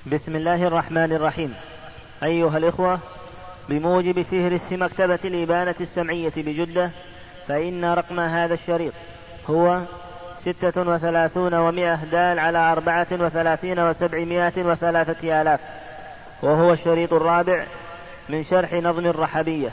بسم الله الرحمن الرحيم. أيها الإخوة، بموجب فهرس في مكتبة الإبانة السمعية بجدة، فإن رقم هذا الشريط هو 36 و100 دال على 34 و700 و3 آلاف، وهو الشريط الرابع من شرح نظم الرحبية.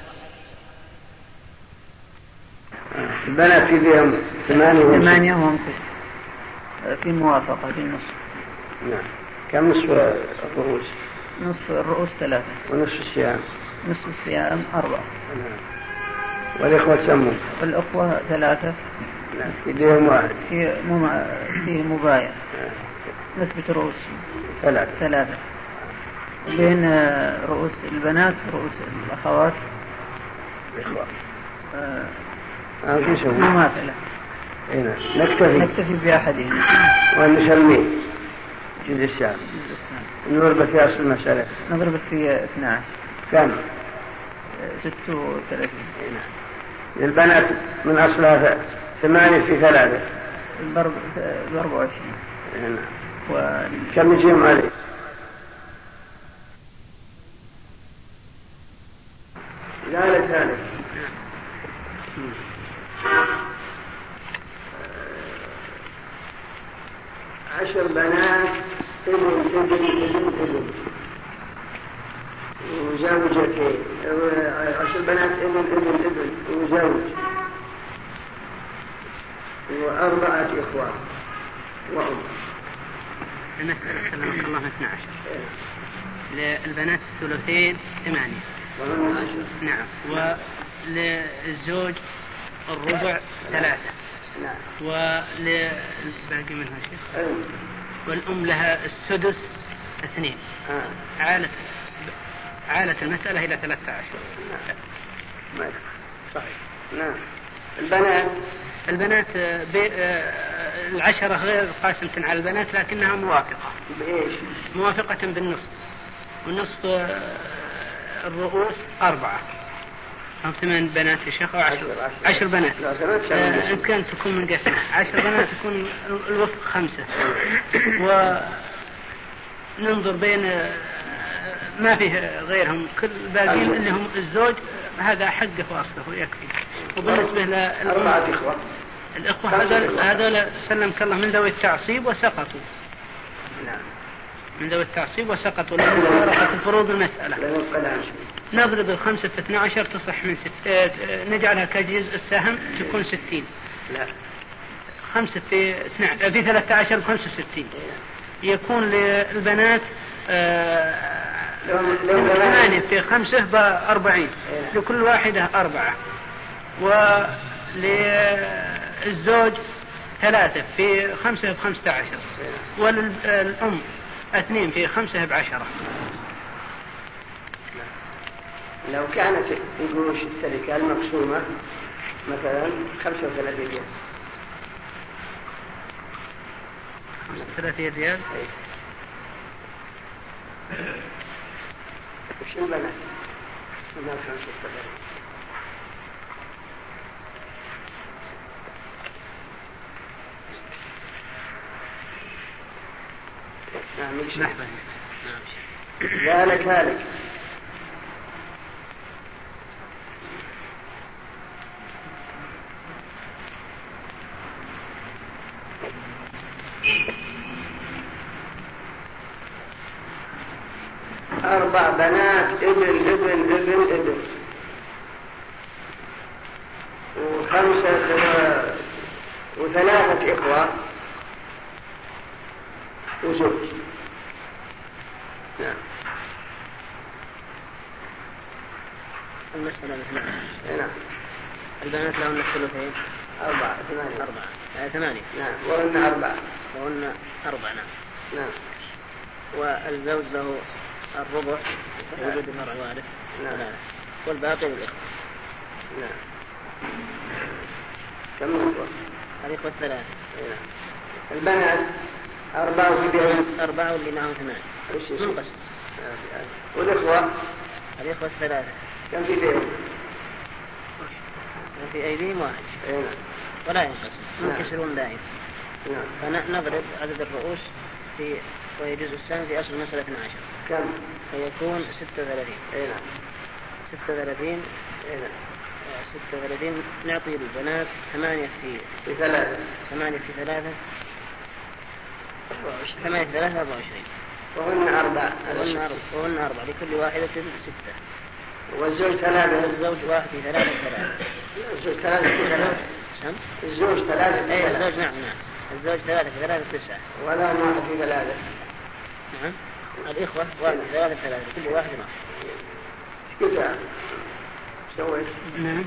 البنات في ذيهم 8 و5 في موافقة في النصف. نعم. كم نصف الرؤوس؟ نصف الرؤوس 3. ونصف الصيام؟ نصف الصيام 4. نعم. والإخوة تسموا؟ الأخوة 3. نعم. في ذيهم 1. فيه مبايع. نسبة الرؤوس 3. بين رؤوس البنات رؤوس الأخوات الإخوة مماثلة. نكتفي بأحدهم ونسميه جزء السابع. نضرب في أصل المسألة. نضرب في 12. كم؟ 36. البنات من أصلها 8 في 3. الضرب 24. كم يجيهم عليه؟ ذلك 10 بنات ابن وزوجتين. 10 بنات ابن وزوج و4 إخوان وأم. المسألة سلمك الله 12. للبنات الثلثين 8. نعم. وللزوج الربع 3. نعم. وللباقي منها شيء. والأم لها السدس 2. عالت المسألة إلى 13. صحيح. نعم. البنات 10 غير قاسمة على البنات لكنها موافقة. بإيش؟ موافقة بالنصف. والنصف الرؤوس 4. هم 8 بنات يا شيخ، 10 بنات. إن كانت تكون من قسمة 10 بنات تكون الوفق 5. وننظر بين ما فيه غيرهم، كل باقين اللي هم الزوج هذا حقه وأصله يكفي. وبالنسبة للأربعة الإخوة هذول سلمك الله من ذوي التعصيب وسقطوا. نعم. من ذوي التعصيب وسقطوا لأنه ورقة الفروض المسألة. نضرب 5 في 12 تصح من 6. نجعلها كجزء السهم تكون 60. لا. 5 في 13 65. يكون للبنات 8 في 5 ب40. لكل واحدة 4. وللزوج 3 في 5 ب15. وللأم 2 في 5 ب10. لو كانت القروش التركة المقسومة مثلا 35 ريال. 35 ريال. وش البنات؟ البنات 35. نعم. ذلك 4 بنات ابن و5 و3 إخوة وزوج. نعم. المسألة 12. نعم. البنات لهن الثلثين 8. نعم. وهن 4. نعم. نعم. والزوج له الربع وجود فرع وارث. نعم. والباقي للإخوة. نعم. كم الإخوة؟ الإخوة 3. نعم. البنات 4 واللي معهم 8 منقسم. والإخوة؟ الإخوة 3. كم في بيهم؟ في أيديهم 1. ولا ينقسم. منكسرون دائما. نعم. فنضرب عدد الرؤوس في وهي الجزء الثاني في أصل المسألة 12. كم؟ فيكون 36. اي نعم. 36. اي نعم. 36 نعطي البنات 8 في 3. 8 في 3 8 في 3 24. وهن 4. وهن 4 لكل واحدة 6. والزوج 3. الزوج 1 في 3 3. الزوج 3 في 3. الزوج 3 في 3. أي الزوج نعم. الزوج 3 في 3 9. ولا 1 في 3. نعم. الإخوة 1 في 3 3 كل واحد 1. كذا سويت. نعم.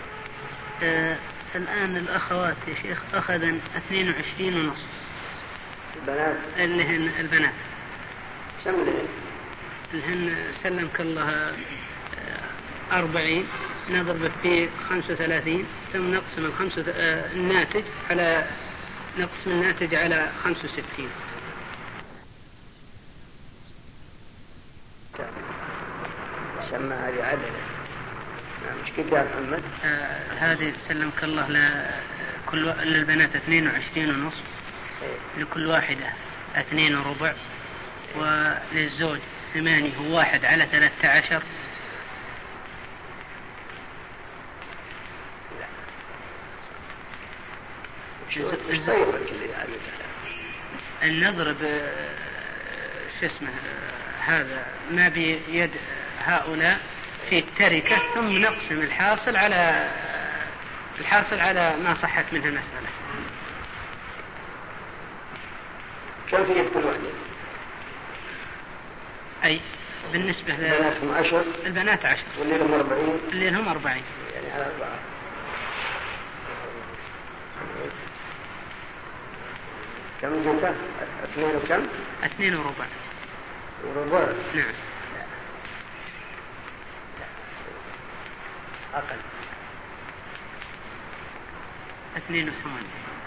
الآن الأخوات يا شيخ أخذن 22 ونصف. البنات اللي هن البنات سملهن الهن سلمك الله 40 نضرب في 35 ثم نقسم الناتج على نقسم الناتج على 65. سمى هذه عدد. مش كده يا محمد؟ هذه سلمك الله للبنات 22 ونصف، لكل واحدة 2 وربع، وللزوج 8 و1 على 13. نضرب شو اسمه هذا ما بيد هؤلاء في التركة، ثم نقسم الحاصل على ما صحت منها المسألة. كم في كل واحدة؟ أي بالنسبة للبنات 10. البنات 10 واللي لهم 40. اللي لهم 40 يعني على 4. كم جوتا؟ 2 وكم؟ 2 وربع. وربع؟ نعم. أقل. 2 و8.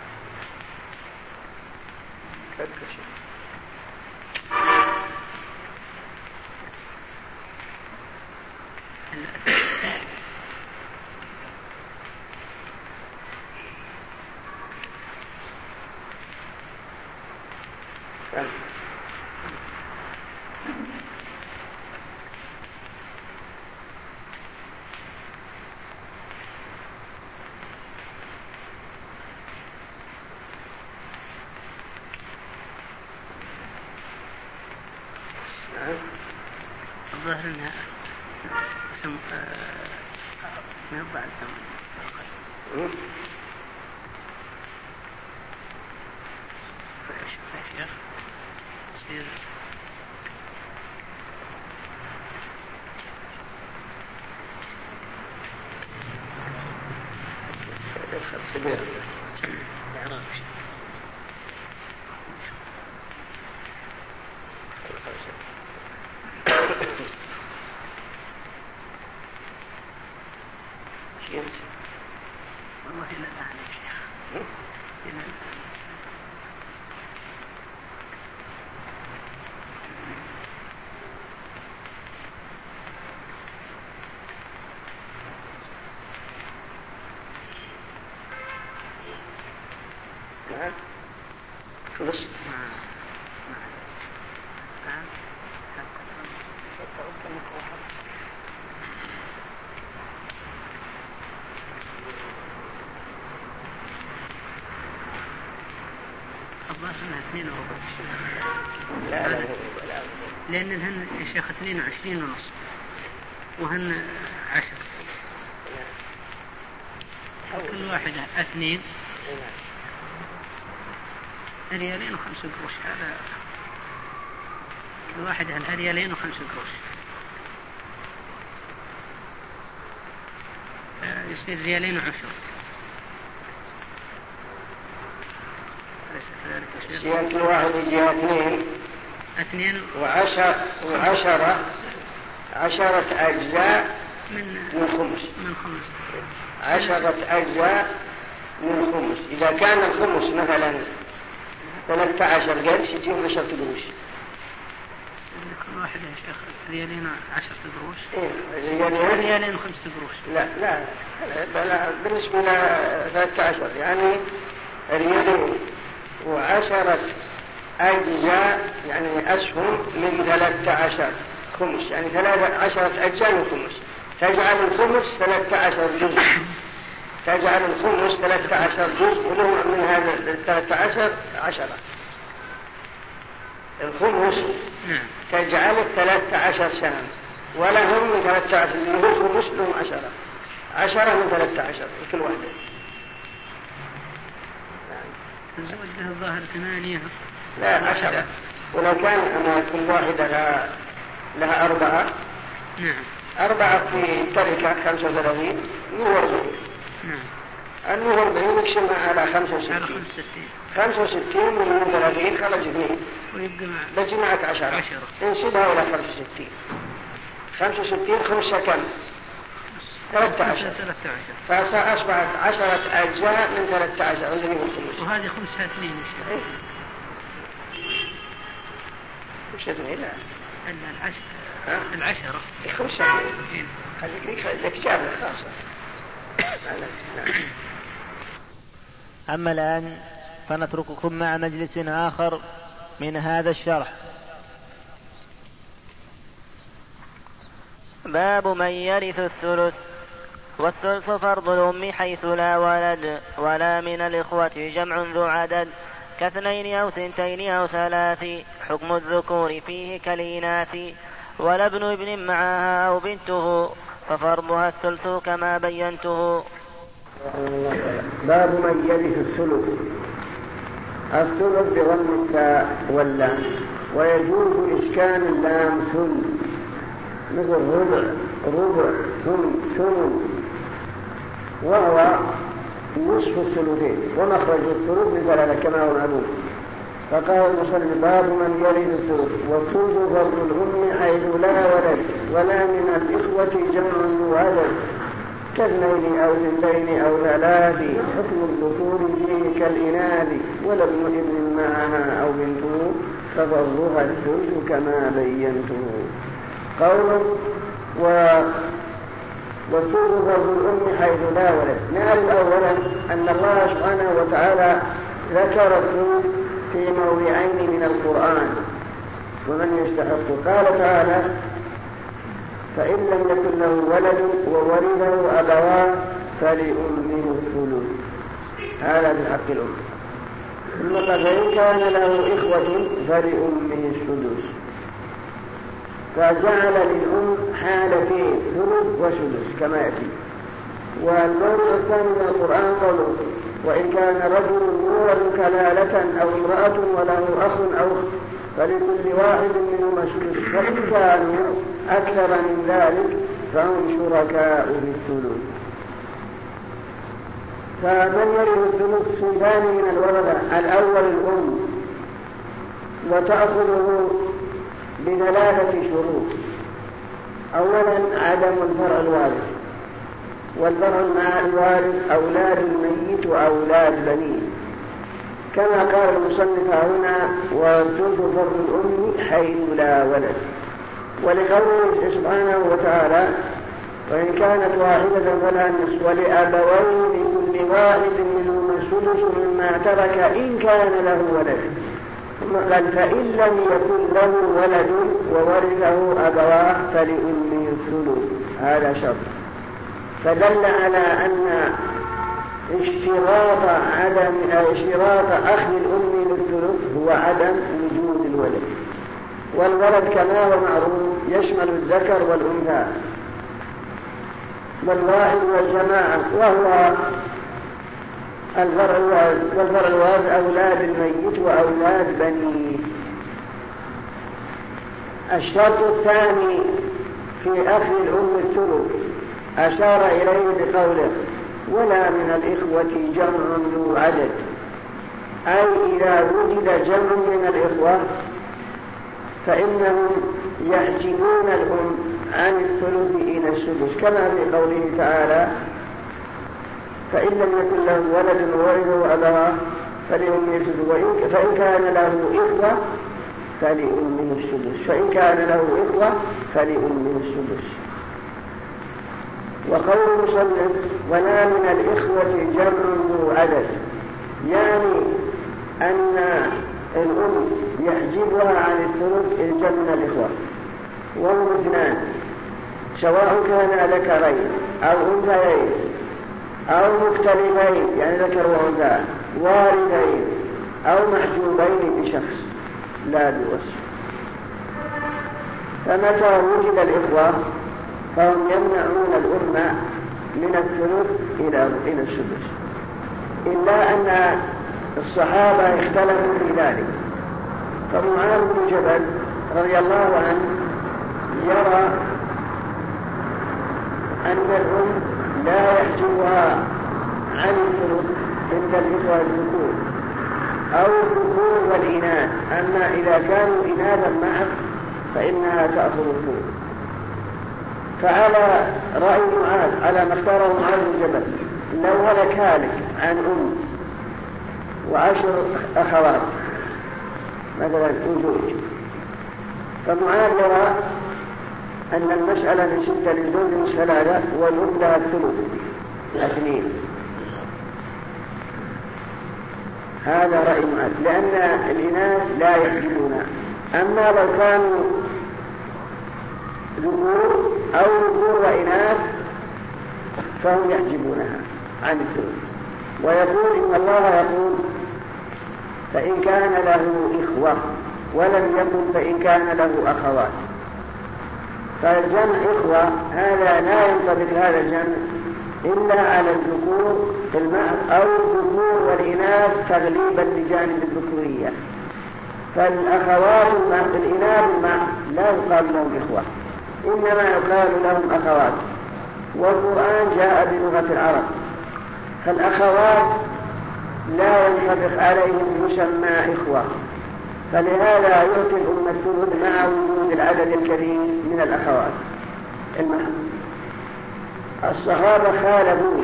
الظاهر انها ما بعد والله لا أعلم يا شيخ. خلص. الظاهر انها 2 وربع. لا لان الهن يا شيخ 22 ونصف وهن 10 كل واحدة 2 ريالين و5 قروش. هذا كل واحدة لها ريالين و5 قروش، يصير ريالين و10. كل واحد يجي 2 10 أجزاء من خمس. 10 أجزاء من خمس. إذا كان الخمس مثلا 13 قرش يجيهم 10 قروش. كل واحد يا شيخ ريالين 10 قروش. ريالين 5 قروش. لا بالنسبة ل 13 يعني ريالين و10 أجزاء يعني أسهم من 13 خمس، يعني 13 أجزاء من خمس، تجعل الخمس 13 جزء، تجعل الخمس 13 جزء، وله من هذا 13 10. الخمس تجعل 13 سهم، ولهم من 13 اللي هو الخمس لهم 10 من 13 كل واحدة. الزوج له الظاهر 8. لا 10، ولو كان أنا كل واحدة لها 4. نعم. 4 في تركة 35 نور 40. نعم. النور 40 يقسمها على 65. 65 من 30 خرج 2. ويبقى بجمعك 10. انسبها إلى 65. 65 خمسة كم؟ 13. فأصبحت 10 أجزاء من 13 الذي هو الخمس. وهذه خمسها 2 إن شاء الله. خمسة 2 لا. العشرة. خمسة 2. خليك لك شابة خاصة. أما الآن فنترككم مع مجلس آخر من هذا الشرح. باب من يرث الثلث. والثلث فرض الأم حيث لا ولد، ولا من الإخوة جمع ذو عدد، كاثنين أو ثنتين أو ثلاث، حكم الذكور فيه كالإناث، ولا ابن ابن معها أو بنته، ففرضها الثلث كما بينته. باب من يرث الثلث. الثلث بضم التاء واللام، ويجوز إسكان اللام ثلث، مثل ربع ثمن، وهو نصف الثلثين، ومخرج الثلث مثل كما هو معلوم. فقال المصنف باب من يرث الثلث. والثلث فرض الأم حيث لا ولد، ولا من الإخوة جمع ذو عدد، كاثنين أو ثنتين أو ثلاث، حكم الذكور فيه كالإناث، ولا ابن ابن معها أو بنته، ففرضها الثلث كما بينته. قوله والثلث فرض الأم حيث لا ولد. نعلم أولا أن الله سبحانه وتعالى ذكر الثلث في موضعين من القرآن ومن يستحق. قال تعالى فإن لم يكن له ولد وورثه أبواه فلأمه الثلث، هذا بحق الأم. ثم قال فإن كان له إخوة فلأمه السدس، فجعل للأم حالتين ثلث وسدس كما يأتي. والموضع الثاني من القرآن قوله وإن كان رجل يورث كلالة أو امرأة وله أخ أو أخت فلكل واحد منهما السدس، فإن كانوا أكثر من ذلك فهم شركاء بالثلث. فمن يرث الثلث صنفان من الورثة. الأول الأم، وتأخذه ب3 شروط. أولا عدم الفرع الوارث، والفرع مع الوارث أولاد الميت وأولاد بنيه، كما قال المصنف هنا والثلث فرض الأم حيث لا ولد. ولقوله سبحانه وتعالى وإن كانت واحدة فلها النصف ولأبويه لكل واحد منهما السدس مما ترك إن كان له ولد. ثم قال فإن لم يكن له ولد وورثه أبواه فلأمه الثلث، هذا شرط. فدل على أن اشتراط أخذ الأم للثلث هو عدم وجود الولد. والولد كما هو معروف يشمل الذكر والأنثى والواحد والجماعة، وهو والفرع الوارث أولاد الميت وأولاد بنيه. الشرط الثاني في أخذ الأم الثلث أشار إليه بقوله ولا من الإخوة جمع ذو عدد، أي إذا وجد جمع من الإخوة فإنهم يحجبون الأم عن الثلث إلى السدس، كما في قوله تعالى فإن لم يكن له ولد وورثه أبواه فلأمه السدس، فإن كان له إخوة فلأمه السدس، فإن كان له إخوة فلأمه السدس. وقول المصنف ولا من الإخوة جمع ذو عدد، يعني أن الأم يحجبها عن الثلث إن من الإخوة، وهم اثنان سواء كان ذكرين أو أنثيين أو مختلفين، يعني ذكر وأنثى، والدين أو محجوبين بشخص لا بوصف. فمتى وجد الإخوة فهم يمنعون الأم من الثلث إلى السدس، إلا أن الصحابة اختلفوا في ذلك. فمعاذ بن جبل رضي الله عنه يرى أن الأم لا يحجبها عن الثلث عند الإخوة الذكور أو الذكور والإناث، أما إذا كانوا إناثا معه فإنها تأخذ الثلث. فعلى رأي معاذ، على ما اختاره معاذ بن جبل، لو هلك هالك عن أم و10 أخوات مثلا زوج، فمعاذ يرى أن المسألة من 6 للزوج 3 والأم لها الثلث 2. هذا رأي معاذ، لأن الإناث لا يحجبونها. أما لو كانوا ذكور أو ذكور وإناث فهم يحجبونها عن الثلث. ويقول إن الله يقول فإن كان له إخوة، ولم يقل فإن كان له أخوات. فالجمع إخوة هذا لا ينطبق هذا الجمع إلا على الذكور في المعنى أو الذكور والإناث تغليبا لجانب الذكورية. فالأخوات الإناث لا يقال لهم إخوة، إنما يقال لهم أخوات، والقرآن جاء بلغة العرب. فالأخوات لا ينطبق عليهم يسمى إخوة، فلهذا يعطي الأمة الثلث مع وجود العدد الكبير من الأخوات. الصحابة خالفوا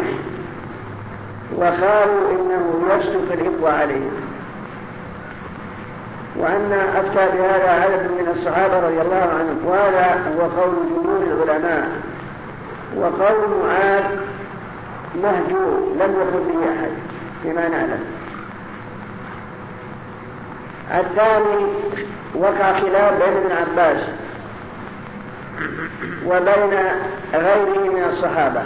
وقالوا إنه يصدق الإخوة عليهم، وأن أفتى بهذا عدد من الصحابة رضي الله عنهم، وهذا هو قول جمهور العلماء. وقول معاذ مهجور لم يقل به أحد فيما نعلم. الثاني وقع خلاف بين ابن عباس وبين غيره من الصحابة،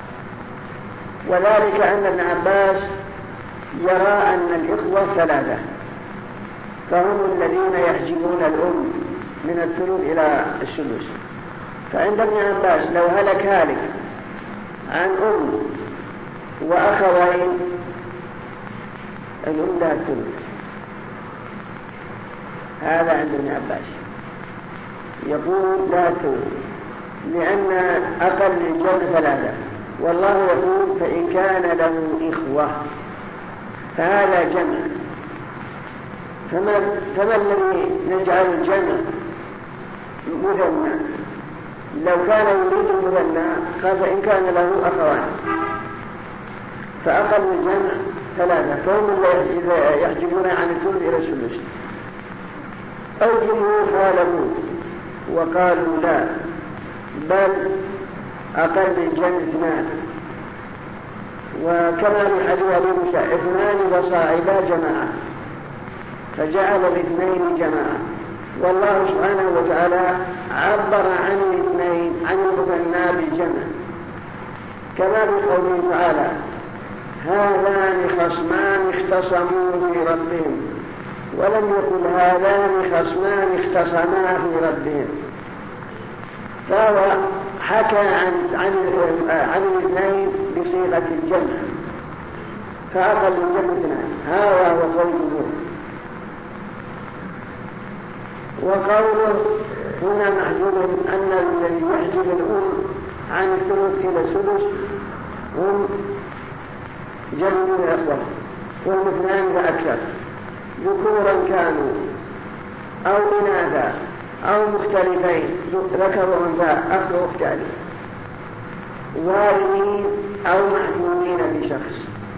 وذلك أن ابن عباس يرى أن الإخوة 3، فهم الذين يحجبون الأم من الثلث إلى السدس. فعند ابن عباس لو هلك هالك عن أم وأخوين الأم لها الثلث. هذا عند ابن عباس يقول لا الثلث، لأن أقل الجمع 3، والله يقول فإن كان له إخوة، فهذا جمع. فما الذي نجعل الجمع مثنى؟ لو كان يريد مثنى قال فإن كان له أخوان، فأقل الجمع 3، فهم اللي يحجبون عن الثلث إلى الثلث. أو جمهور خالفوا وقالوا لا، بل أقل الجمع 2. وكما في حديث أبي موسى 2 وصاعدا جماعة، فجعل ال2 جماعة. والله سبحانه وتعالى عبر عن ال2 عن المثنى بالجمع، كما في قوله تعالى هذان خصمان اختصموا في ربهم، ولم يقل هذان خصمان اختصما في ربهم. فهو حكى عن ال2 بصيغة الجمع، فأقل الجمع 2. هذا هو قول الجمهور. وقوله هنا محجوب أن الذي يحجب الأم عن الثلث إلى السدس هم جمع الأخوة، وهم 2 فأكثر، ذكورا كانوا أو إناثا أو مختلفين، ذكر وأنثى، أخ وأختان، والدين أو محجوبين بشخص.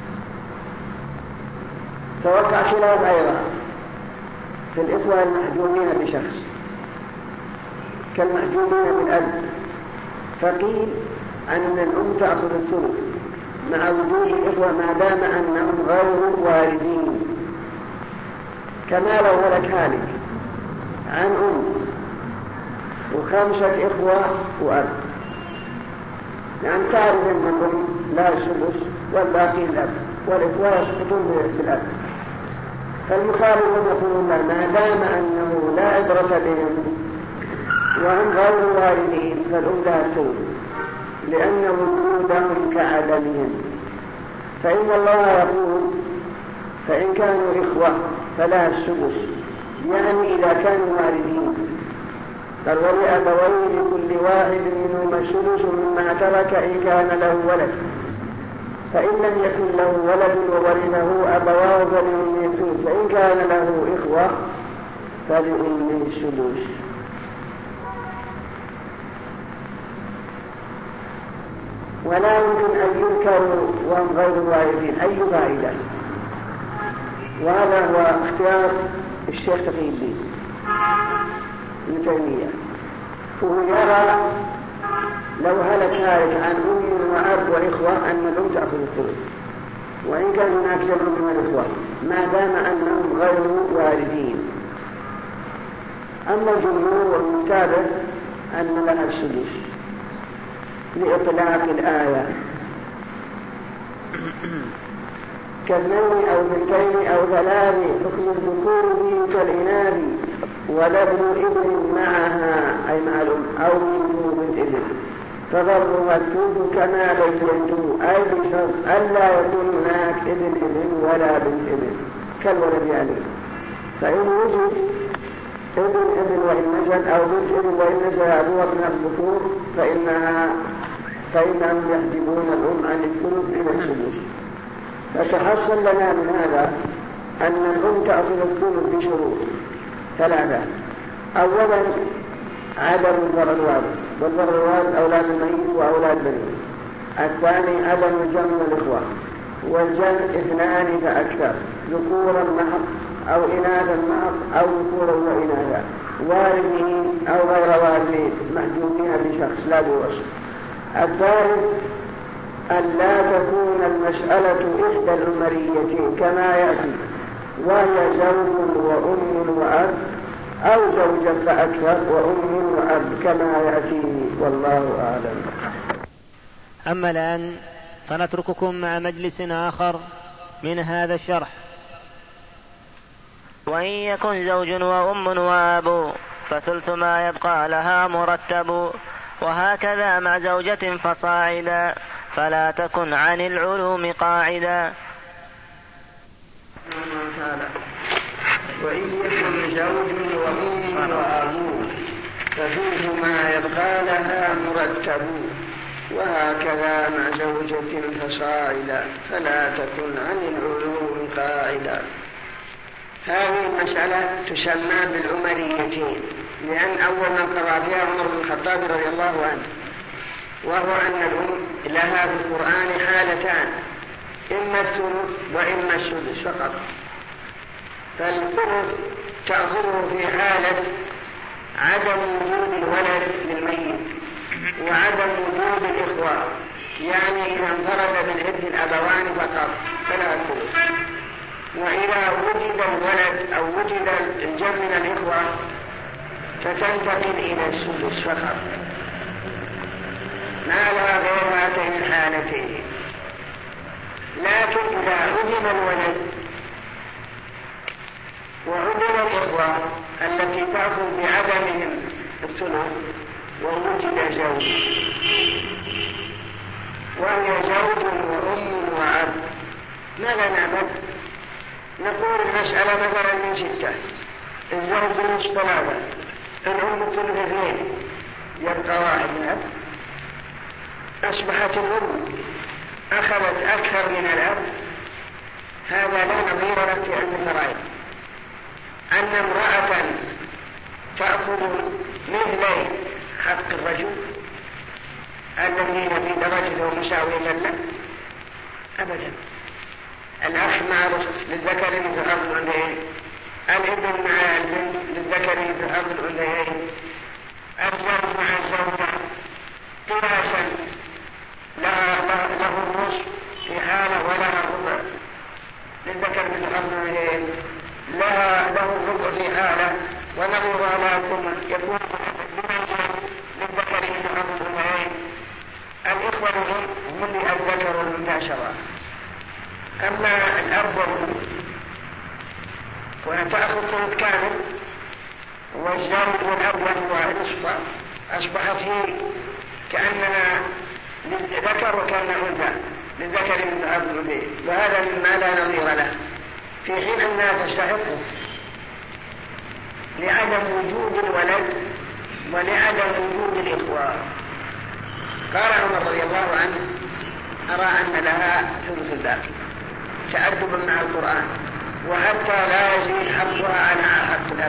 توقع خلاف أيضا في الإخوة المحجوبين بشخص كالمحجوبين بالأب، فقيل أن الأم تأخذ الثلث مع وجود الإخوة ما دام أنهم غير والدين، كما لو هلك هالك عن وخمسة إخوة وأب، يعني تعرف أنكم لا السدس والباقي الأب، والإخوة يسقطون بالأب. فالمخالفون يقولون ما دام أنه لا عبرة بهم وهم غير والدين فالأم لا تورث، لأن وجودهم كعدمهم. فإن الله يقول فإن كانوا إخوة فلا السدس، يعني إذا كانوا والدين. قال ولأبويه لكل واحد منهما السدس مما ترك إن كان له ولد، فإن لم يكن له ولد وورثه أبواه فلأمه الثلث، فإن كان له إخوة فلأمه السدس. ولا يمكن أن يذكروا وهم غير والدين أي فائدة. وهذا هو اختيار الشيخ تقي الدين ابن تيمية، فهو يرى لو هلك هالك عن أم وأب وإخوة أن الأم تأخذ الثلث، وإن كان هناك جمع من الإخوة ما دام أنهم غير والدين. أما الجمهور والمتابع أن لها السدس لإطلاق الآية كاثنين أو بنتين أو ثلاث، حكم الذكور به كالإناث، ولابن ابن معها أي مع الأم أو منه بنت ابن، فضرها الثلث كما بينته، أي بشرط ألا يكون هناك ابن ولا بنت ابن كالولد يعني. فإن وجد ابن وإن نزل أو بنت ابن وإن نزل أبوه ابن الذكور فإنهم يحجبون الأم عن الثلث إلى السدس. فتحصل لنا من هذا أن الأم تأخذ الثلث بشروط ثلاثة. أولا عدم الفرع الوارث، والفرع الوارث أولاد الميت وأولاد بنيه. الثاني عدم الجمع الإخوة، والجمع اثنان فأكثر، ذكورا محض أو إناثا محض أو ذكورا وإناثا، وارثين أو غير وارثين محجوبين بشخص لا بوصف. الثالث أن لا تكون المسألة إحدى العمريتين كما يأتي، وهي زوج وأم وأب، أو زوجة فأكثر وأم وأب كما يأتي، والله أعلم. أما الآن فنترككم مع مجلس آخر من هذا الشرح. وإن يكن زوج وأم وأب فثلث ما يبقى لها مرتب، وهكذا مع زوجة فصاعدا، فلا تكن عن العلوم قاعدا. وإن يكن زوج وأم وأب فثلث ما يبقى لها مرتب، وهكذا مع زوجة فصاعدا، فلا تكن عن العلوم قاعدا. هذه المسألة تسمى بالعمريتين، لأن أول من قرأ فيها عمر بن الخطاب رضي الله عنه، وهو أن الأم لها في القرآن حالتان، إما الثلث وإما السدس فقط. فالثلث تأخذه في حالة عدم وجود الولد للميت وعدم وجود الإخوة، يعني إذا انفرد بالإرث الأبوان فقط فلا الثلث، وإذا وجد الولد أو وجد الجمع من الإخوة فتنتقل إلى السدس فقط، ما لها غير هاتين الحالتين. لكن إذا عدم الولد وعدم الإخوة التي تأخذ بعدمهم الثلث ووجد زوج، وهي زوج وأم وأب، ماذا نعمل؟ نقول المسألة مثلا من 6، الزوج نصف 3، الأم الثلث 2، يبقى 1 الأب. أصبحت الأم أخذت أكثر من الأب، هذا لا نظير له في علم الفرائض. أن امرأة تأخذ مثلي حق الرجل الذين في درجته مساوية له أبدا. الأخ مع للذكر مثل حظ الأنثيين، الابن مع البنت للذكر مثل حظ الأنثيين، الزوج مع الزوجة قياسا له النصف في حالة ولها الربع للذكر مثل حظ الأنثيين، له في حالة ونظيرها لا يكون للذكر مثل حظ الأنثيين. الإخوة هم الذكر والمناشرة. أما الأب والأم وتأخذ ثلث كامل والزوج والأب والنصف أصبح فيه كأننا للذكر وكأنه أنثى للذكر مثل حظ الأنثيين، وهذا مما لا نظير له، في حين أنها تستحقه لعدم وجود الولد ولعدم وجود الإخوة. قال عمر رضي الله عنه: أرى أن لها ثلث الباقي تأدبا مع القرآن وحتى لا يزيد حقها على حق الأب.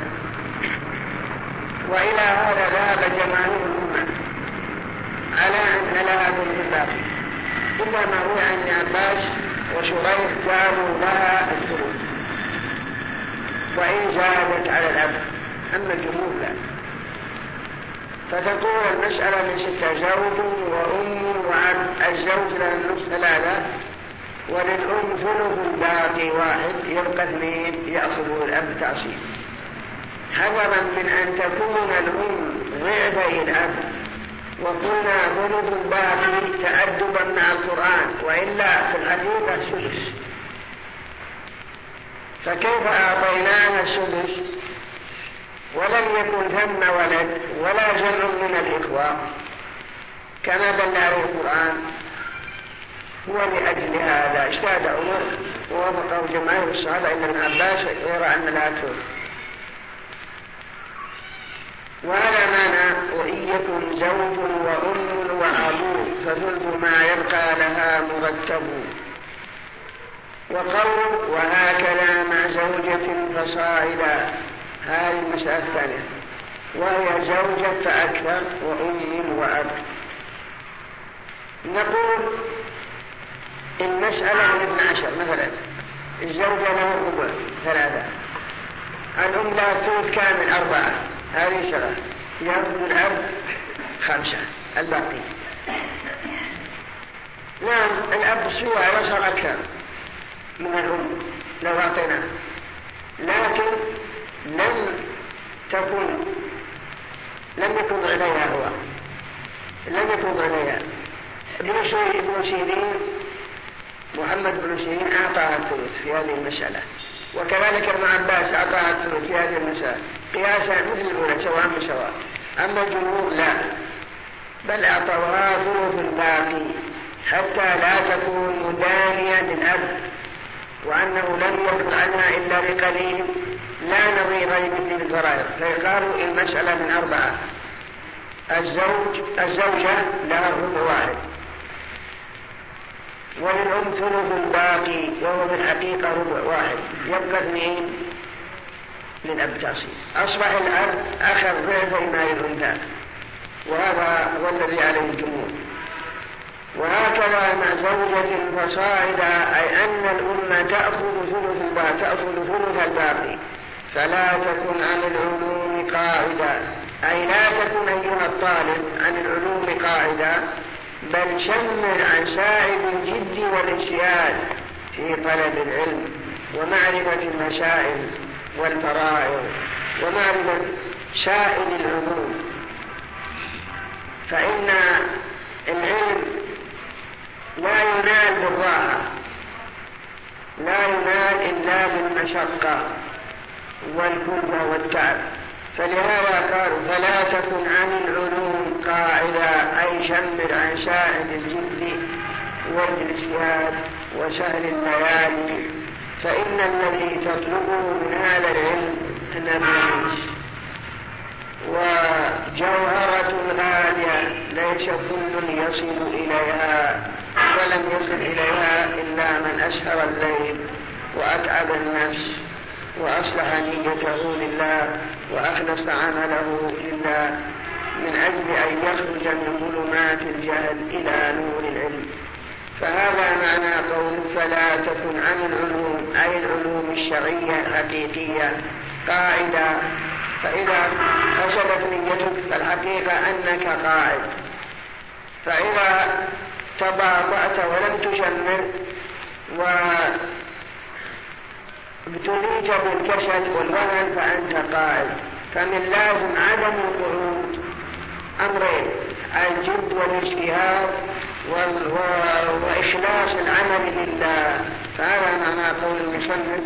وإلى هذا ذهب جماهير الأمة على أن لها ثلث الباقي، إلا ما روي عن ابن عباس وشريح قالوا لها الثلث وإن زادت على الأب، أما الجمهور لا. فتقول المسألة من 6: زوج وأم وعبد. الزوج له النصف 3 وللأم ثلث الباقي 1، يبقى 2 يأخذه الأب تعصيب، حذرا من أن تكون الأم ضعفي الأب. وقلنا ثلث الباقي تأدبا مع القرآن، وإلا في الحقيقة سدس. فكيف أعطيناها السدس ولم يكن ثم ولد ولا جمع من الإخوة كما دل عليه القرآن؟ ولأجل هذا اجتهد عمر ووافقه جماهير الصحابة إلا ابن عباس يرى أن لا ثلث. وهذا معنى: وإن يكن زوج وأم وأبو فثلث ما يبقى لها مرتب. وقول: وهكذا مع زوجة فصاعدا، هذه المسألة الثانية، وهي زوجة فأكثر وأم وأب. نقول المسألة من 12 مثلا، الزوجة له ربع 3، الأم لها ثلث كامل 4، هذه 3، يأخذ الأب 5 الباقي. نعم الأب سوى وصل أكثر من الأم لو أعطيناه، لكن لم يكن عليها هو، لم يكن عليها. ابن سيرين محمد بن سيرين أعطاها الثلث في هذه المسألة، وكذلك ابن عباس أعطاها الثلث في هذه المسألة قياسا مثل الأولى سواء بسواء. أما الجمهور لا، بل أعطوها ثلث الباقي حتى لا تكون مدانية للأب، وأنه لم يكن عنها إلا بقليل لا نظير لمثل الفرائض، فيقالوا المسألة من 4: الزوجة لها ربع 1 وللأم ثلث الباقي وهو بالحقيقة ربع 1، يبقى 2 للأب تعصيب. أصبح الأب أخذ ضعف ما الأنثى، وهذا هو الذي عليه الجمهور. وهكذا مع زوجة فصاعدا، أي أن الأم تأخذ ثلث الباقي، فلا تكن عن العلوم قاعدة، أي لا تكن أيها الطالب عن العلوم قاعدة، بل شمر عن سائر الجد والاجتهاد في طلب العلم ومعرفة المسائل والفرائض ومعرفة سائر العلوم، فإن العلم لا ينال بالراحة، لا ينال إلا بالمشقة والكلفة والتعب. فلهذا قالوا: فلا تكن عن العلوم قاعدة، أي شمر عن سائر الجد والاجتهاد وسهل الليالي، فإن الذي تطلبه من هذا العلم نفيس وجوهرة غالية، ليس كل يصل إليها، ولم يصل إليها إلا من أسهر الليل وأتعب النفس وأصلح نيته لله وأخلص عمله لله، من أجل أن يخرج من ظلمات الجهل إلى نور العلم. فهذا معنى قول: فلا تكن عن العلوم، أي العلوم الشرعية الحقيقية قاعدة. فإذا فسدت نيتك فالحقيقة أنك قاعد، فإذا تباطأت ولم تشمر ابتليت بالكسل والوهن فأنت قائل. فمن لازم عدم القعود أمرين: الجد والاجتهاد وإخلاص العمل لله. فهذا معنى قول المصنف.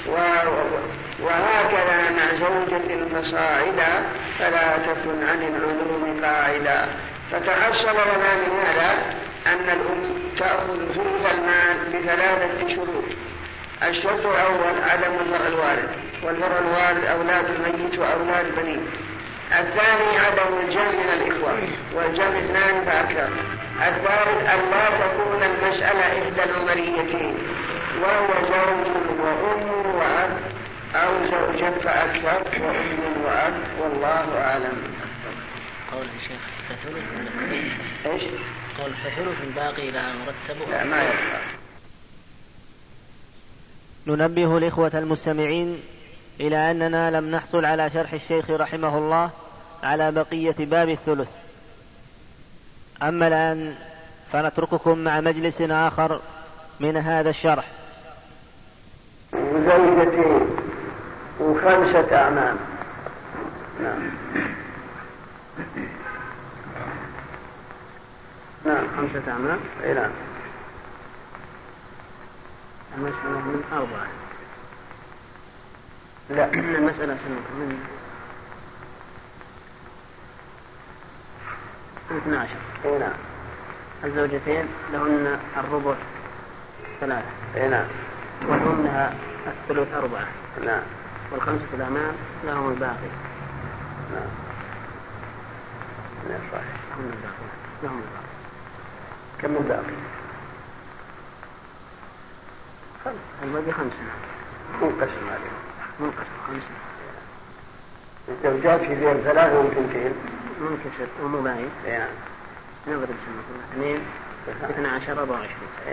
وهكذا مع زوجة المصاعدة فلا تكن عن العلوم قاعدة. فتحصل لنا من هذا أن الأم تأخذ ثلث المال ب3 شروط. الشرط الأول عدم الفرع الوارد، والفرع الوارد أولاد الميت وأولاد البنين. الثاني عدم الجمع من الإخوة، والجمع 2 فأكثر. الثالث أن لا تكون المسألة إحدى العمريتين، وهو زوج وأم وأب، أو زوجة فأكثر وأم وأب، والله أعلم. قول الشيخ فثلث إيش؟ قول فثلث الباقي لها مرتب. لا ما يبقى. ننبه الإخوة المستمعين إلى أننا لم نحصل على شرح الشيخ رحمه الله على بقية باب الثلث. أما الآن فنترككم مع مجلس آخر من هذا الشرح. وزوجتين و5 أعمام. نعم 5 أعمام. إيه نعم. المسألة من 4. لا المسألة من 12. إيه نعم. الزوجتين لهن الربع 3. إيه نعم. والأم لها الثلث 4. نعم. وال5 الأعمام لهم الباقي. نعم. لا صحيح. لهم الباقي. كم الباقي؟ 5. الباقي 5. منقسم عليه. منقسم 5. الزوجات في ذي 3 و2. منكسر ومباين. نعم. نضرب سنة 2 12 24.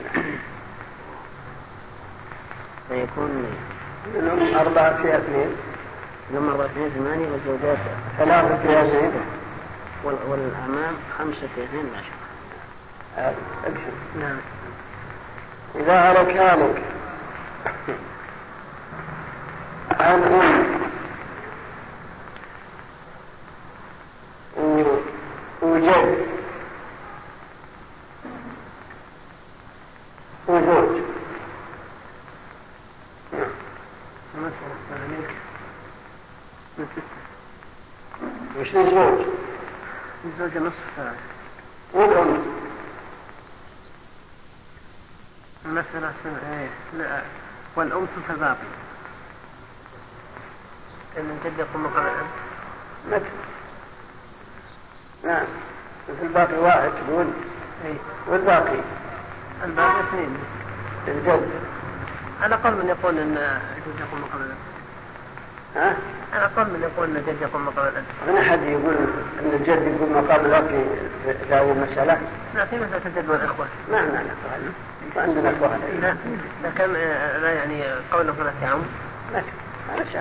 فيكون الأم 4 في 2. الأم 4 في 8. والزوجات 3 في 2. والأعمام 5 في 2 10. أبشر. نعم. إذا هلك هالك عن أم وجد وزوج. وش الزوج؟ الزوجة نصف 3. والأم المسألة لا. والأم ثلث الباقي. إن الجد يقوم مقام الأب. مثل. نعم. مثل الباقي 1 تقول. والباقي الباقي 2. الجد. على أقل من يقول إن الجد يقوم مقام الأب. ها؟ على أقل من يقول إن الجد يقوم مقام الأب. من أحد يقول إن الجد يقول مقام الأب في هذه المسألة؟ لا في مسألة الجد والإخوة. ما عندنا إخوة. لا لكن لا يعني قوله فلا تعم. لا هذا شرط.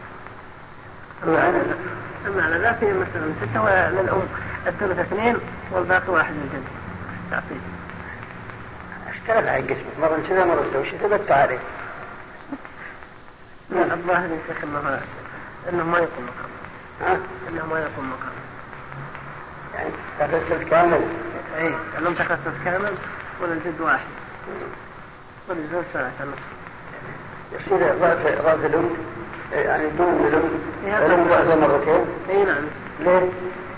أما على ذا في مسألة 6 وللأم الثلث 2 والباقي 1 للجد. تعطيه. اشتغل على قسمه مرة كذا مرة استوى ثبت عليه. لا الظاهر يا شيخ إنه ما يقوم مقام. ها؟ إنه ما يقوم مقام. يعني تخصص كامل. إيه الأم تخصص كامل والجد 1 والزوج 3 نصف. يصير ضعف الأم يعني دون الأم ضعف مرتين. إيه نعم. ليه؟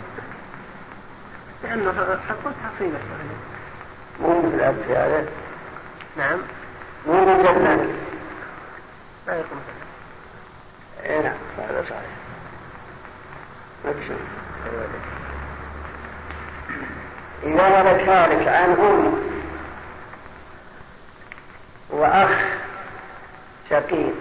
لأنه حقوق حصيلة. مو مثل الأب في هذا. نعم. مو مثل الأب. لا يقوم. إيه نعم هذا صحيح. مكشوف. إذا هلك هالك عن أم وأخ شقيق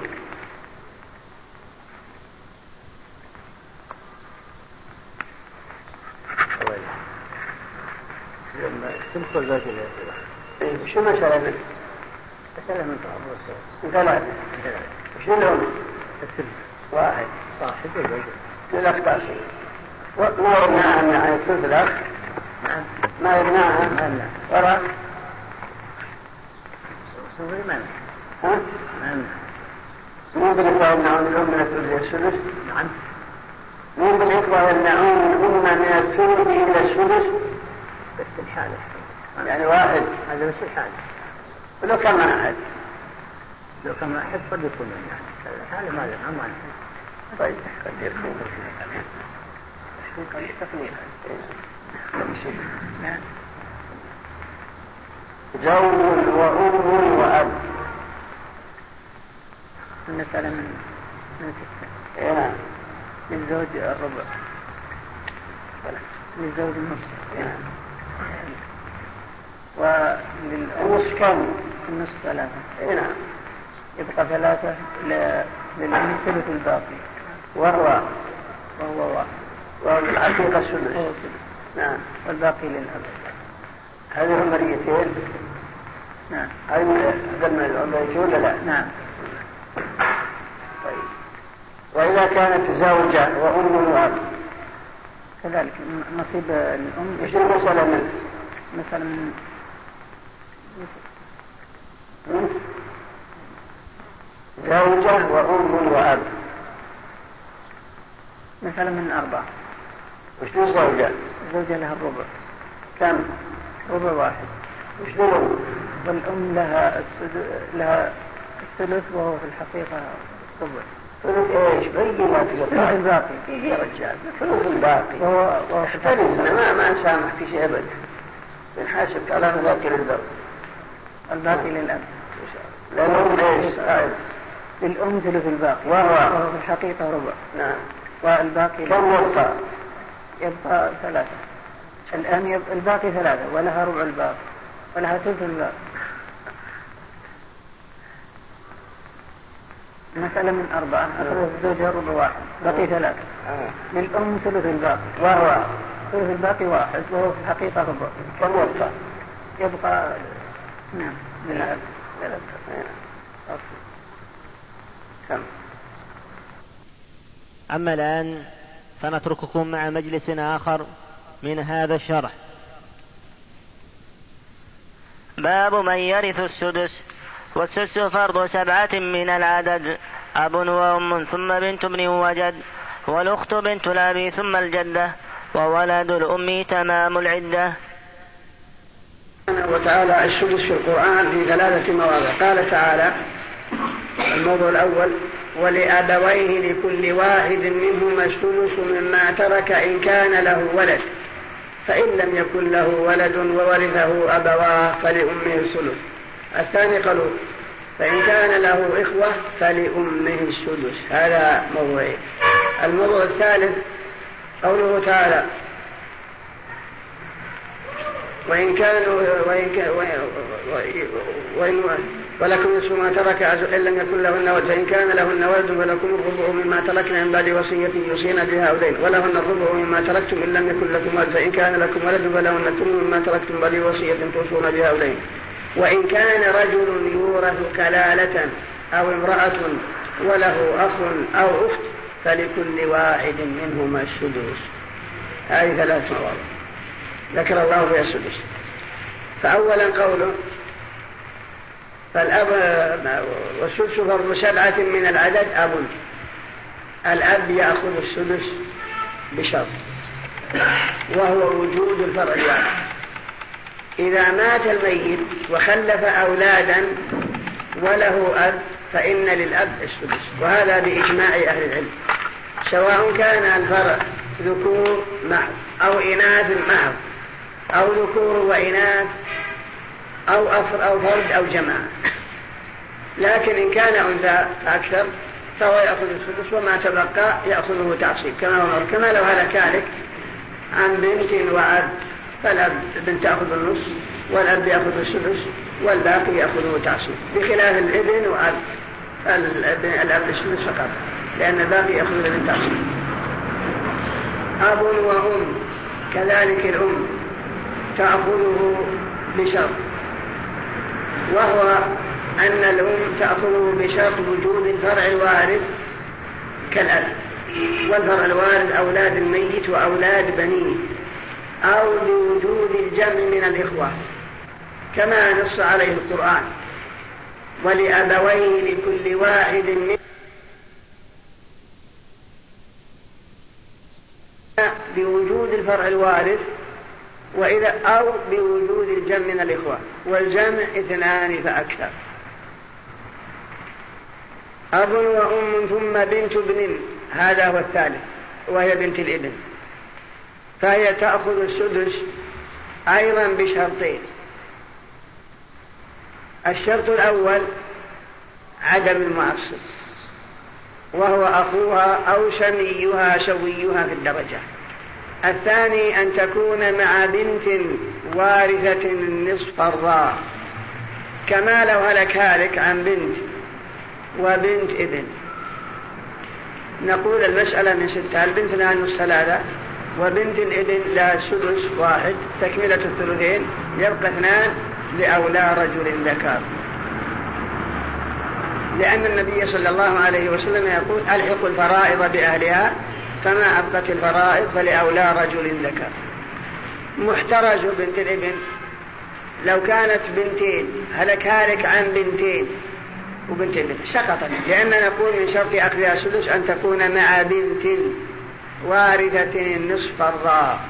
تدخل ذات شو مسألة منه؟ مسألة من طعام 3. شو لهم؟ 1 صاحب الزوج. للأخ تأصيل. ما يبناها عن الثلث الأخ. ما يبناها وراء. صغير مانع. ها؟ مانع. مين بالإخوة يمنعون الأم من الثلث السدس؟ نعم. مين بالإخوة يمنعون الأم من الثلث إلى السدس؟ بس الحالة يعني واحد. هذا بس الحالة. ولو كان أحد. لو كان أحد قد يكون يعني. الحالة ما لها ما لها. طيب قد يكون. قد تقنية. نعم. زوج وأم وأب. مثلا من ستة. نعم. للزوج الربع. للزوج النصف. نعم. وللنصف كم؟ النصف 3. نعم. يبقى 3 للأم ثلث الباقي. وهو والعقيقة السدس. نعم. والباقي للأب. هذه المريتين. نعم. هذه المريتين ولا لا؟ نعم. طيب. وإذا كانت زوجة وأم وأب كذلك نصيب الأم. ايش المسألة منه؟ مثلا زوجة وأم وأب مثلا من 4. وش له زوجة؟ الزوجة لها الربع. كم؟ ربع واحد. وش له؟ والأم لها الثلث وهو في الحقيقة ربع. ثلث ايش؟ بينات ثلث الباقي. يا رجال ثلث الباقي. وهو احترمنا ما نسامح في شيء أبدا. بنحاسب كلام ذاكر الباب. الباقي للأب. لأنهم ايش؟ للأم ثلث الباقي وهو في الحقيقة ربع. نعم. والباقي كم وفى؟ يبقى 3. الآن الباقي 3 ولها ربع الباقي ولها ثلث الباقي. مثلا من 4 أخذت زوجها ربع واحد بقي 3. للأم ثلث الباقي وهو ثلث الباقي 1 وهو في الحقيقة ربع. كم وفى؟ يبقى نعم للأب. كم؟ أما الآن فنترككم مع مجلس آخر من هذا الشرح. باب من يرث السدس. والسدس فرض 7 من العدد: أب وأم ثم بنت ابن وجد، والأخت بنت الأب ثم الجدة، وولد الأم تمام العدة. وتعالى السدس في القرآن في 3 مواضع. قال تعالى الموضوع الأول: ولأبويه لكل واحد منهما السدس مما ترك إن كان له ولد، فإن لم يكن له ولد وورثه أبواه فلأمه الثلث. الثاني قالوا: فإن كان له إخوة فلأمه السدس. هذا موضوعين. الموضوع الثالث قوله تعالى: ولكم نصف ما ترك إن لم يكن لهن ولد، فإن كان لهن ولد فلكم الربع مما تركن من بعد وصية يوصين بها أو دين، ولهن الربع مما تركتم إن لم يكن لكم ولد، فإن كان لكم ولد فلهن الثمن مما تركتم من بعد وصية توصون بها أو دين. وإن كان رجل يورث كلالة أو امرأة وله أخ أو أخت فلكل واحد منهما السدس. هذه 3 مواضع ذكر الله فيها السدس. فأولا قوله: فالأب والسدس فرض 7 من العدد. أب، الأب يأخذ السدس بشرط، وهو وجود الفرع الوارث. إذا مات الميت وخلف أولادا وله أب فإن للأب السدس، وهذا بإجماع أهل العلم، سواء كان الفرع ذكور محض أو إناث محض أو ذكور وإناث أو فرد أو جماعة. لكن إن كان أنثى أكثر فهو يأخذ السدس، وما تبقى يأخذه تعصيب كما لو هلك هالك عن بنت وأب، فالأب بنت تأخذ النص والأب يأخذ السدس والباقي يأخذه تعصيب، بخلاف الابن وأب الأب السدس فقط، لأن الباقي يأخذ الابن تعصيب. أب وأم كذلك الأم تأخذه بشرط، وهو أن الأم تأخذه بشرط وجود الفرع الوارث كالأب، والفرع الوارث أولاد الميت وأولاد بنيه، أو لوجود الجمع من الإخوة كما نص عليه القرآن: ولأبويه لكل واحد منهم بوجود الفرع الوارث أو بوجود الجمع من الإخوة، والجمع 2 فأكثر. أب وأم ثم بنت ابن، هذا هو الثالث، وهي بنت الابن، فهي تأخذ السدس أيضا بشرطين. الشرط الأول عدم المعصب، وهو أخوها أو سميها سويها في الدرجة. الثاني أن تكون مع بنت وارثة نصف الراء، كما لو هلك هالك عن بنت وبنت ابن. نقول المسألة من 6، البنت لها نصف 3 وبنت الابن لها سدس 1، تكملة الثلثين، يبقى 2 لأولى رجل ذكر، لأن النبي صلى الله عليه وسلم يقول ألحقوا الفرائض بأهلها، فما أبقت الفرائض فلأولى رجل ذكر. محترز بنت الابن لو كانت بنتين، هلك هالك عن بنتين وبنت ابن سقطت، لأن نقول من شرط أخذها السدس أن تكون مع بنت وارثة نصف الراء.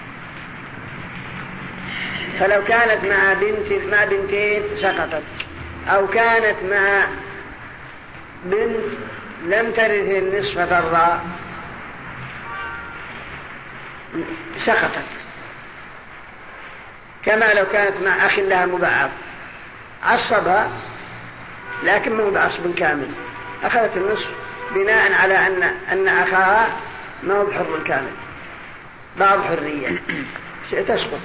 فلو كانت مع بنتين سقطت، أو كانت مع بنت لم ترث النصف الراء سقطت، كما لو كانت مع أخ لها مبعض، عصبها لكن مو بعصب كامل، أخذت النصف بناء على أن أخاها ما هو بحر كامل، بعض حرية تسقط.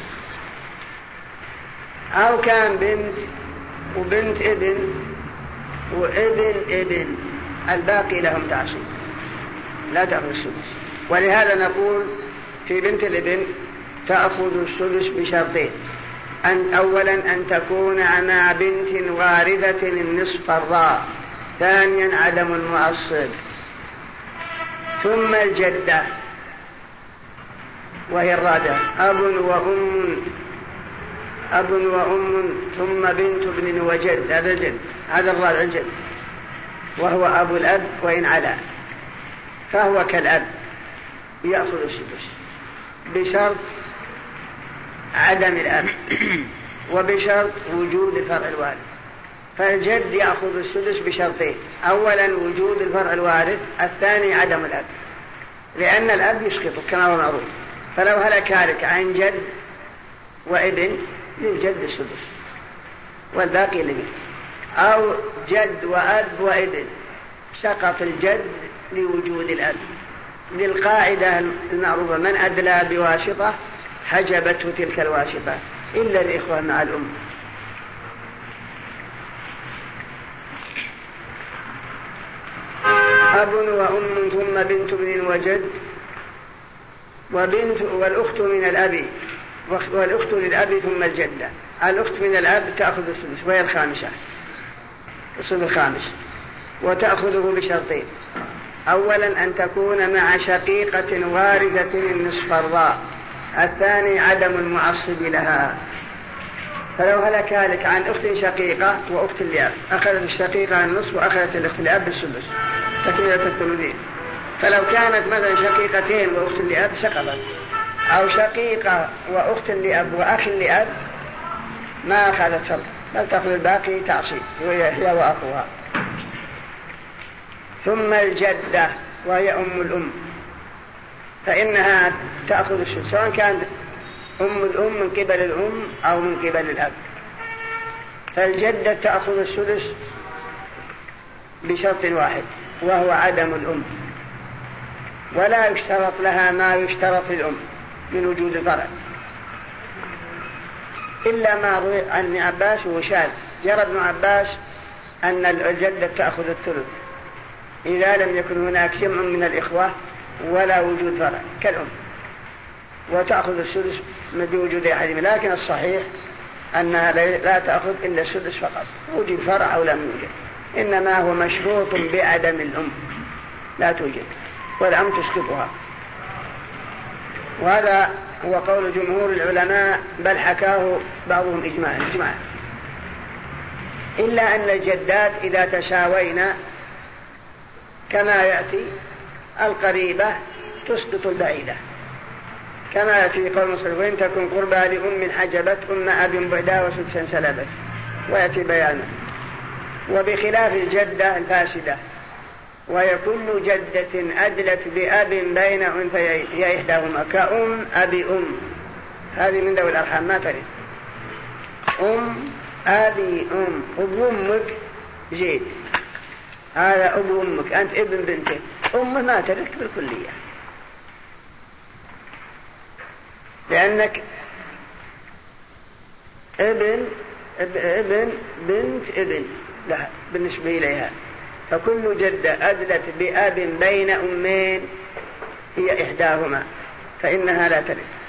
أو كان بنت وبنت ابن وابن ابن، الباقي لهم تعصيب لا تأخذ السدس. ولهذا نقول في بنت الابن تأخذ السدس بشرطين: أولا أن تكون مع بنت وارثة النصف الراء، ثانيا عدم المعصب. ثم الجدة وهي الرابعة، أب وأم ثم بنت ابن وجد، هذا الجد، هذا الرابع الجد، وهو أبو الأب وإن علا، فهو كالأب يأخذ السدس بشرط عدم الأب وبشرط وجود الفرع الوارث. فالجد يأخذ السدس بشرطين: أولا وجود الفرع الوارث، الثاني عدم الأب، لأن الأب يسقطه كما هو معروف. فلو هلك هالك عن جد وابن للجد السدس والباقي لابن، أو جد وأب وابن سقط الجد لوجود الأب، للقاعدة المعروفة: من أدلى بواسطة حجبته تلك الواسطة إلا الإخوة مع الأم. أب وأم ثم بنت ابن وجد والأخت من الأب، والأخت للأب ثم الجدة. الأخت من الأب تأخذ السدس وهي الخامسة، السدس الخامس، وتأخذه بشرطين: أولا أن تكون مع شقيقة وارثة النصف الراء، الثاني عدم المعصب لها. فلو هلك هالك عن أخت شقيقة وأخت لأب، أخذت الشقيقة النصف وأخذت الأخت لأب السدس، تكملة الثلثين. فلو كانت مثلا شقيقتين وأخت لأب سقطت، أو شقيقة وأخت لأب وأخ لأب ما أخذت فرق، بل تأخذ الباقي تعصيب هي وأخوها. ثم الجدة وهي أم الأم، فإنها تأخذ السدس سواء كانت أم الأم من قبل الأم أو من قبل الأب. فالجدة تأخذ السدس بشرط واحد، وهو عدم الأم، ولا يشترط لها ما يشترط للأم من وجود الفرع، إلا ما روي عن ابن عباس وشاذ. جرى ابن عباس أن الجدة تأخذ الثلث إذا لم يكن هناك جمع من الإخوة ولا وجود فرع كالأم، وتأخذ السدس بوجود أحدهم. لكن الصحيح أنها لا تأخذ إلا السدس فقط، وجد فرع أو لم يوجد، إنما هو مشروط بعدم الأم، لا توجد والأم تسقطها. وهذا هو قول جمهور العلماء، بل حكاه بعضهم إجماعا، إلا أن الجدات إذا تساوينا كما يأتي القريبة تسقط البعيدة، كما في قول مصر وإن تكن قربى لأم حجبت أم أب بعدا وسدسا سلبت، ويأتي بيانه. وبخلاف الجدة الفاسدة، وهي كل جدة أدلت بأب بين أنثيين هي إحداهما كأم أبي أم، هذه من ذوي الأرحام ما ترث. أم أبي أم، أبو أمك جيد، هذا أبو أمك أنت ابن بنتك، أمه ما ترث بالكلية، لأنك ابن بنت ابن لها بالنسبة إليها. فكل جدة أدلت بأب بين أمين هي إحداهما فإنها لا ترث.